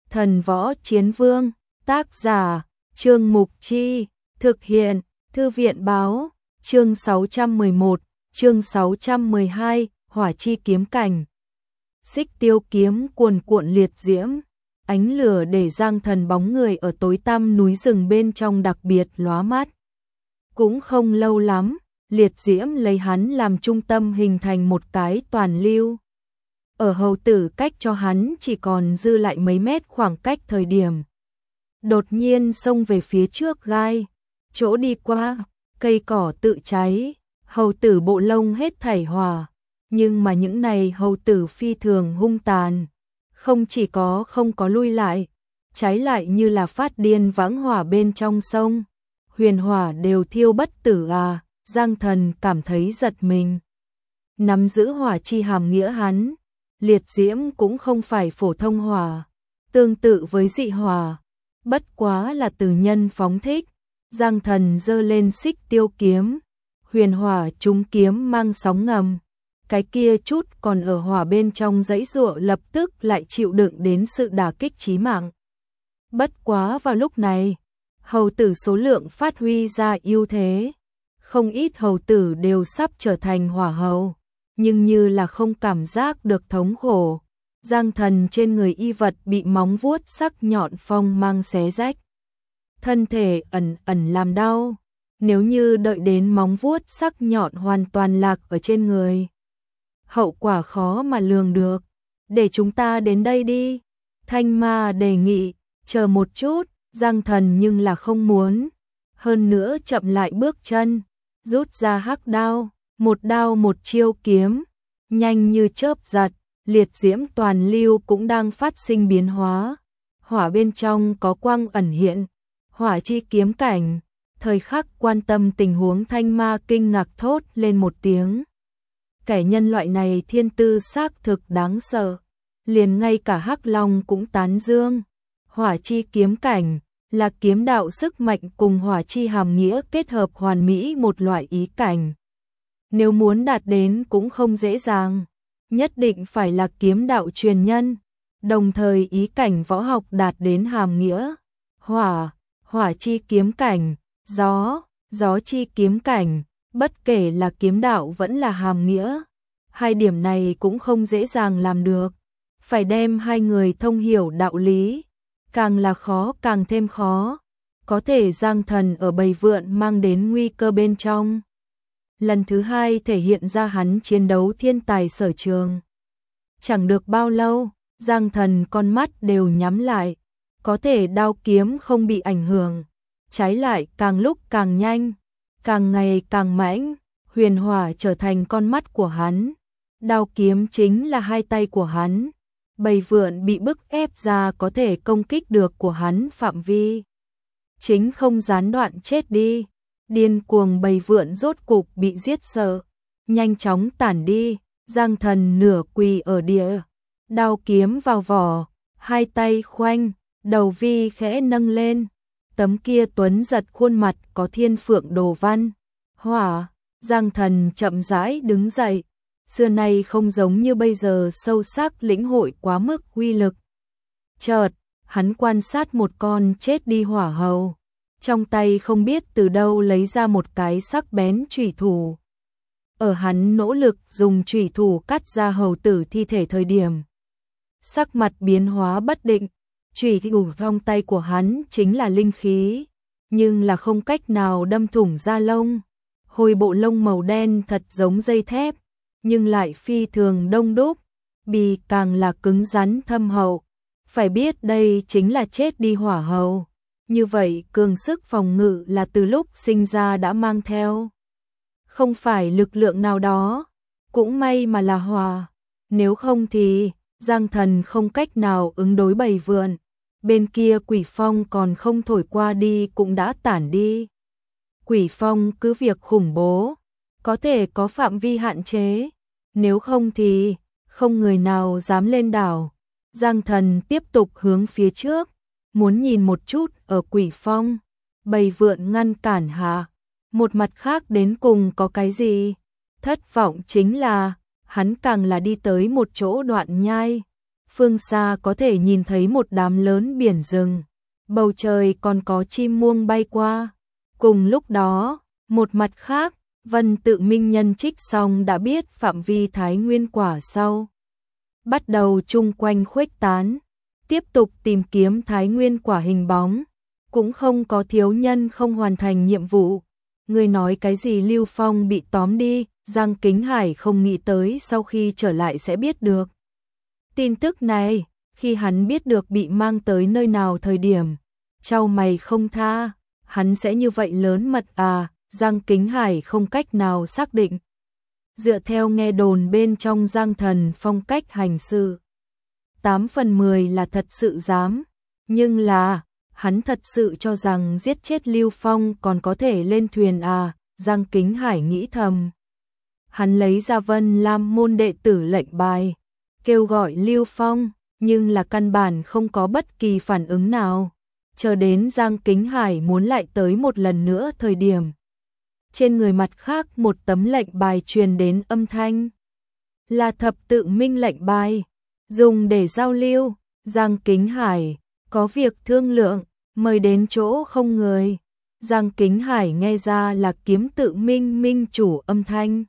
Thần Võ Chiến Vương, tác giả, Trương Mục Chi, thực hiện, Thư viện Báo, chương 611, chương 612, Hỏa Chi Kiếm Cảnh. Xích Tiêu kiếm cuồn cuộn liệt diễm, ánh lửa để Giang Thần bóng người ở tối tăm núi rừng bên trong đặc biệt lóa mắt. Cũng không lâu lắm, liệt diễm lấy hắn làm trung tâm hình thành một cái toàn lưu. Ở hầu tử cách cho hắn chỉ còn dư lại mấy mét khoảng cách thời điểm. Đột nhiên xông về phía trước gai, chỗ đi qua, cây cỏ tự cháy, hầu tử bộ lông hết thảy hỏa. Nhưng mà những này hầu tử phi thường hung tàn, không chỉ không có lui lại, trái lại như là phát điên vãng hỏa bên trong sông. Huyền hỏa đều thiêu bất tử à, Giang Thần cảm thấy giật mình. Nắm giữ hỏa chi hàm nghĩa hắn, liệt diễm cũng không phải phổ thông hỏa, tương tự với dị hỏa, bất quá là từ nhân phóng thích. Giang Thần giơ lên xích tiêu kiếm, huyền hỏa trúng kiếm mang sóng ngầm. Cái kia chút còn ở hỏa bên trong dãy giụa lập tức lại chịu đựng đến sự đả kích chí mạng. Bất quá vào lúc này, hầu tử số lượng phát huy ra ưu thế. Không ít hầu tử đều sắp trở thành hỏa hầu, nhưng như là không cảm giác được thống khổ. Giang Thần trên người y vật bị móng vuốt sắc nhọn phong mang xé rách. Thân thể ẩn ẩn làm đau, nếu như đợi đến móng vuốt sắc nhọn hoàn toàn lạc ở trên người, hậu quả khó mà lường được. Để chúng ta đến đây đi, Thanh Ma đề nghị. Chờ một chút, Giang Thần nhưng là không muốn. Hơn nữa chậm lại bước chân, rút ra hắc đao một chiêu kiếm, nhanh như chớp giật, liệt diễm toàn lưu cũng đang phát sinh biến hóa. Hỏa bên trong có quang ẩn hiện, hỏa chi kiếm cảnh. Thời khắc quan tâm tình huống Thanh Ma kinh ngạc thốt lên một tiếng. Kẻ nhân loại này thiên tư xác thực đáng sợ, liền ngay cả Hắc Long cũng tán dương. Hỏa chi kiếm cảnh là kiếm đạo sức mạnh cùng hỏa chi hàm nghĩa kết hợp hoàn mỹ một loại ý cảnh. Nếu muốn đạt đến cũng không dễ dàng, nhất định phải là kiếm đạo truyền nhân, đồng thời ý cảnh võ học đạt đến hàm nghĩa. Hỏa chi kiếm cảnh, gió chi kiếm cảnh, bất kể là kiếm đạo vẫn là hàm nghĩa, hai điểm này cũng không dễ dàng làm được. Phải đem hai người thông hiểu đạo lý, càng là khó càng thêm khó. Có thể Giang Thần ở bầy vượn mang đến nguy cơ bên trong. Lần thứ hai thể hiện ra hắn chiến đấu thiên tài sở trường. Chẳng được bao lâu, Giang Thần con mắt đều nhắm lại, có thể đao kiếm không bị ảnh hưởng, trái lại càng lúc càng nhanh, càng ngày càng mãnh. Huyền hỏa trở thành con mắt của hắn, đao kiếm chính là hai tay của hắn. Bầy vượn bị bức ép ra có thể công kích được của hắn phạm vi chính không gián đoạn chết đi. Điên cuồng bầy vượn rốt cục bị giết sợ, nhanh chóng tản đi. Giang Thần nửa quỳ ở địa, đao kiếm vào vỏ, hai tay khoanh, đầu vi khẽ nâng lên. Tấm kia tuấn giật khuôn mặt có thiên phượng đồ văn. Giang Thần chậm rãi đứng dậy, xưa nay không giống như bây giờ sâu sắc lĩnh hội quá mức uy lực. Chợt, hắn quan sát một con chết đi hỏa hầu, trong tay không biết từ đâu lấy ra một cái sắc bén chủy thủ. Ở hắn nỗ lực dùng chủy thủ cắt ra hầu tử thi thể thời điểm, sắc mặt biến hóa bất định. Chủy thủ trong tay của hắn chính là linh khí, nhưng là không cách nào đâm thủng da lông. Hồi bộ lông màu đen thật giống dây thép, nhưng lại phi thường đông đúc, bì càng là cứng rắn thâm hậu. Phải biết đây chính là chết đi hỏa hầu, như vậy cường sức phòng ngự là từ lúc sinh ra đã mang theo. Không phải lực lượng nào đó, cũng may mà là hỏa, nếu không thì Giang Thần không cách nào ứng đối bầy vượn. Bên kia quỷ phong còn không thổi qua đi cũng đã tản đi. Quỷ phong cứ việc khủng bố, có thể có phạm vi hạn chế, nếu không thì không người nào dám lên đảo. Giang Thần tiếp tục hướng phía trước, muốn nhìn một chút ở quỷ phong. Bầy vượn ngăn cản hạ, một mặt khác đến cùng có cái gì? Thất vọng chính là hắn càng là đi tới một chỗ đoạn nhai, phương xa có thể nhìn thấy một đám lớn biển rừng, bầu trời còn có chim muông bay qua. Cùng lúc đó, một mặt khác, Vân Tự Minh nhân trích xong đã biết phạm vi Thái Nguyên quả sau. Bắt đầu chung quanh khuếch tán, tiếp tục tìm kiếm Thái Nguyên quả hình bóng, cũng không có thiếu nhân không hoàn thành nhiệm vụ. Người nói cái gì Lưu Phong bị tóm đi, Giang Kính Hải không nghĩ tới sau khi trở lại sẽ biết được. Tin tức này, khi hắn biết được bị mang tới nơi nào thời điểm, chau mày không tha, hắn sẽ như vậy lớn mật à, Giang Kính Hải không cách nào xác định. Dựa theo nghe đồn bên trong Giang Thần phong cách hành sự, 8 phần 10 là thật sự dám, nhưng là, hắn thật sự cho rằng giết chết Lưu Phong còn có thể lên thuyền à, Giang Kính Hải nghĩ thầm. Hắn lấy ra Vân Lam môn đệ tử lệnh bài, kêu gọi Lưu Phong, nhưng là căn bản không có bất kỳ phản ứng nào. Chờ đến Giang Kính Hải muốn lại tới một lần nữa thời điểm. Trên người mặt khác một tấm lệnh bài truyền đến âm thanh. Là Thập Tự Minh lệnh bài, dùng để giao lưu. Giang Kính Hải, có việc thương lượng, mời đến chỗ không người. Giang Kính Hải nghe ra là Kiếm Tự Minh minh chủ âm thanh.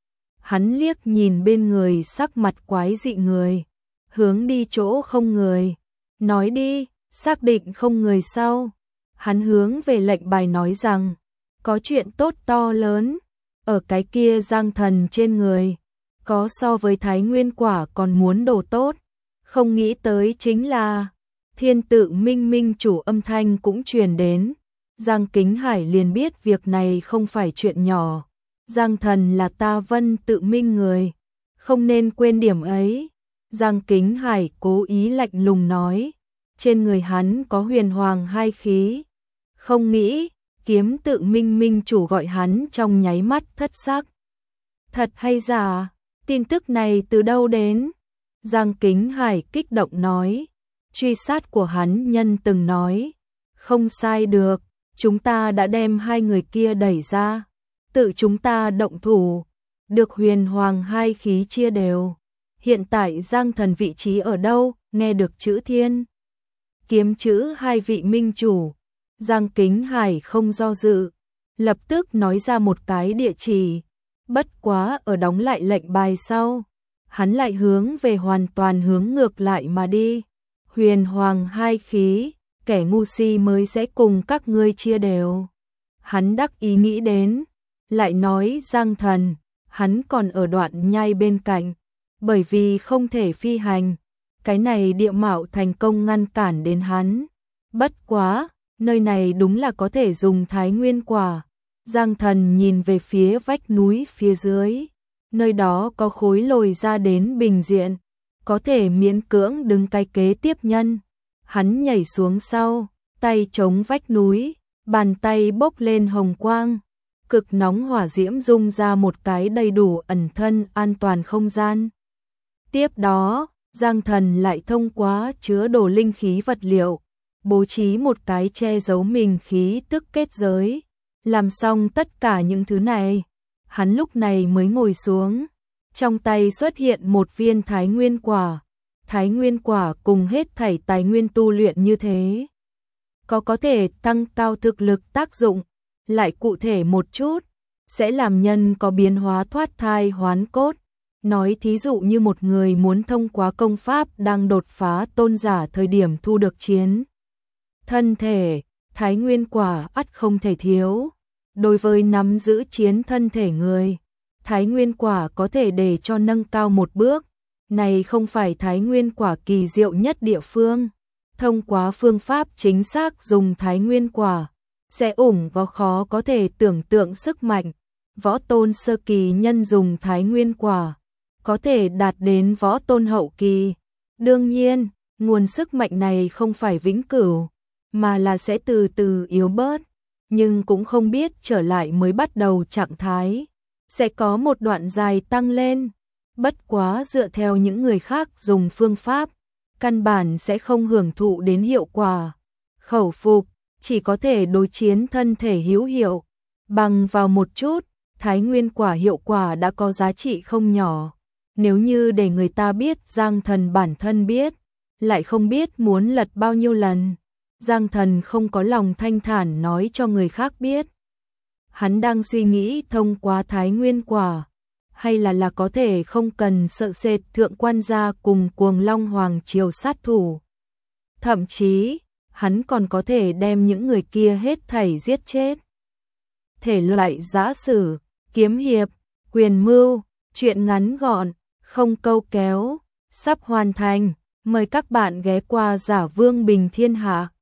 Hắn liếc nhìn bên người sắc mặt quái dị người, hướng đi chỗ không người. Nói đi, xác định không người sau. Hắn hướng về lệnh bài nói rằng, có chuyện tốt to lớn, ở cái kia Giang Thần trên người, có so với Thái Nguyên quả còn muốn đồ tốt, không nghĩ tới chính là Thiên Tự Minh minh chủ âm thanh cũng truyền đến. Giang Kính Hải liền biết việc này không phải chuyện nhỏ. Giang Thần là ta Vân Tự Minh người, không nên quên điểm ấy. Giang Kính Hải cố ý lạnh lùng nói, trên người hắn có huyền hoàng hai khí. Không nghĩ, Kiếm Tự Minh minh chủ gọi hắn trong nháy mắt thất sắc. Thật hay giả, tin tức này từ đâu đến? Giang Kính Hải kích động nói, truy sát của hắn nhân từng nói, không sai được, chúng ta đã đem hai người kia đẩy ra, tự chúng ta động thủ, được huyền hoàng hai khí chia đều. Hiện tại Giang Thần vị trí ở đâu? Nghe được chữ thiên, kiếm chữ hai vị minh chủ, Giang Kính Hải không do dự, lập tức nói ra một cái địa chỉ. Bất quá ở đóng lại lệnh bài sau, hắn lại hướng về hoàn toàn hướng ngược lại mà đi. Huyền hoàng hai khí, kẻ ngu si mới sẽ cùng các ngươi chia đều. Hắn đắc ý nghĩ đến, lại nói Giang Thần, hắn còn ở đoạn nhai bên cạnh, bởi vì không thể phi hành, cái này địa mạo thành công ngăn cản đến hắn. Bất quá, nơi này đúng là có thể dùng Thái Nguyên quả. Giang Thần nhìn về phía vách núi phía dưới, nơi đó có khối lồi ra đến bình diện, có thể miễn cưỡng đứng cái kế tiếp nhân. Hắn nhảy xuống sau, tay chống vách núi, bàn tay bốc lên hồng quang, cực nóng hỏa diễm dung ra một cái đầy đủ ẩn thân an toàn không gian. Tiếp đó, Giang Thần lại thông qua chứa đồ linh khí vật liệu, bố trí một cái che giấu mình khí tức kết giới. Làm xong tất cả những thứ này, hắn lúc này mới ngồi xuống, trong tay xuất hiện một viên Thái Nguyên quả. Thái Nguyên quả cùng hết thảy tài nguyên tu luyện như thế, có thể tăng cao thực lực tác dụng, lại cụ thể một chút, sẽ làm nhân có biến hóa thoát thai hoán cốt. Nói thí dụ như một người muốn thông qua công pháp đang đột phá tôn giả thời điểm thu được chiến thân thể, Thái Nguyên quả ắt không thể thiếu. Đối với nắm giữ chiến thân thể người, Thái Nguyên quả có thể để cho nâng cao một bước. Này không phải Thái Nguyên quả kỳ diệu nhất địa phương. Thông qua phương pháp chính xác dùng Thái Nguyên quả, sẽ ủng có khó có thể tưởng tượng sức mạnh. Võ tôn sơ kỳ nhân dùng Thái Nguyên quả, có thể đạt đến võ tôn hậu kỳ. Đương nhiên, nguồn sức mạnh này không phải vĩnh cửu, mà là sẽ từ từ yếu bớt. Nhưng cũng không biết trở lại mới bắt đầu trạng thái, sẽ có một đoạn dài tăng lên. Bất quá dựa theo những người khác dùng phương pháp, căn bản sẽ không hưởng thụ đến hiệu quả. Khẩu phục, chỉ có thể đối chiến thân thể hữu hiệu. Bằng vào một chút, Thái Nguyên quả hiệu quả đã có giá trị không nhỏ. Nếu như để người ta biết Giang Thần bản thân biết, lại không biết muốn lật bao nhiêu lần. Giang Thần không có lòng thanh thản nói cho người khác biết. Hắn đang suy nghĩ thông qua Thái Nguyên Quả, hay là có thể không cần sợ sệt thượng quan gia cùng Cuồng Long Hoàng triều sát thủ. Thậm chí, hắn còn có thể đem những người kia hết thảy giết chết. Thể loại giã sử, kiếm hiệp, quyền mưu, truyện ngắn gọn, không câu kéo, sắp hoàn thành. Mời các bạn ghé qua Giả Vương Bình Thiên Hạ.